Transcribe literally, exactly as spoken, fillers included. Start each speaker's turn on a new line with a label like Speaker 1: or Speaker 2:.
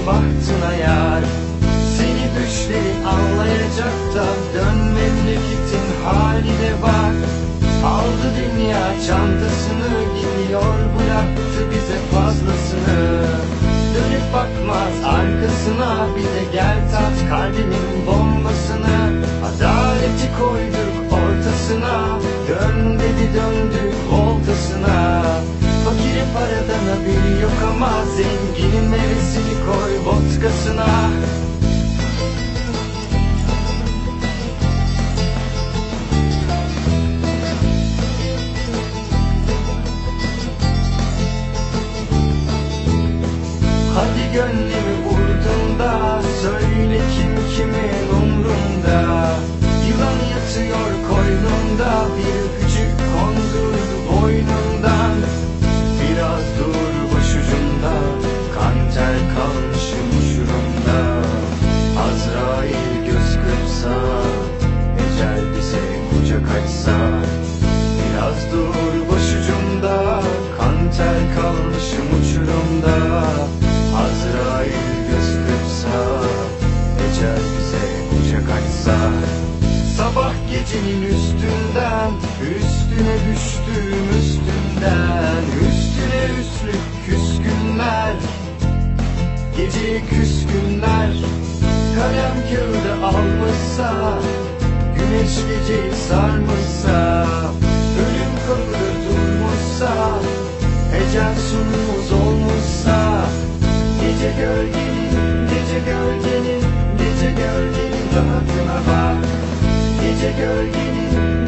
Speaker 1: bahtına yar. Seni düşleri anlayacak da dön memleketin haline bak. Aldı dünya çantasını, gidiyor bıraktı bize fazlasını. Dönüp bakmaz arkasına, bir de gel tat kalbimin bombasını. Adaleti koyduk ortasına, dön dedi döndük voltasına. Fakiri paradan haberi yok ama zenginin meyvesini koy vodkasına. Hadi gönlümü vurdun da söyle kim kimin umrunda. Yılan yatıyor koynunda, bir küçük kondurdu boynundan. Biraz dur başucumda, kan ter kalmışım uçurumda. Azrail göz kırpsa, ecel bize kucak açsa. Biraz dur başucumda, kan ter kalmışım uçurumda. Azrail göz kırpsa, ecel bize kucak açsa. Sabah gecenin üstünden, üstüne düştüm üstünden. Üstüne üstlük küskünler, geceye küskünler. Kalem kağıdı almışsa, güneş geceyi sarmışsa. Ölüm kapıda durmuşsa, ecel sonumuz olmuşsa. Gece gölgenin, gece gölgenin, gece gölgenin rahatına bak. Gece gölgenin,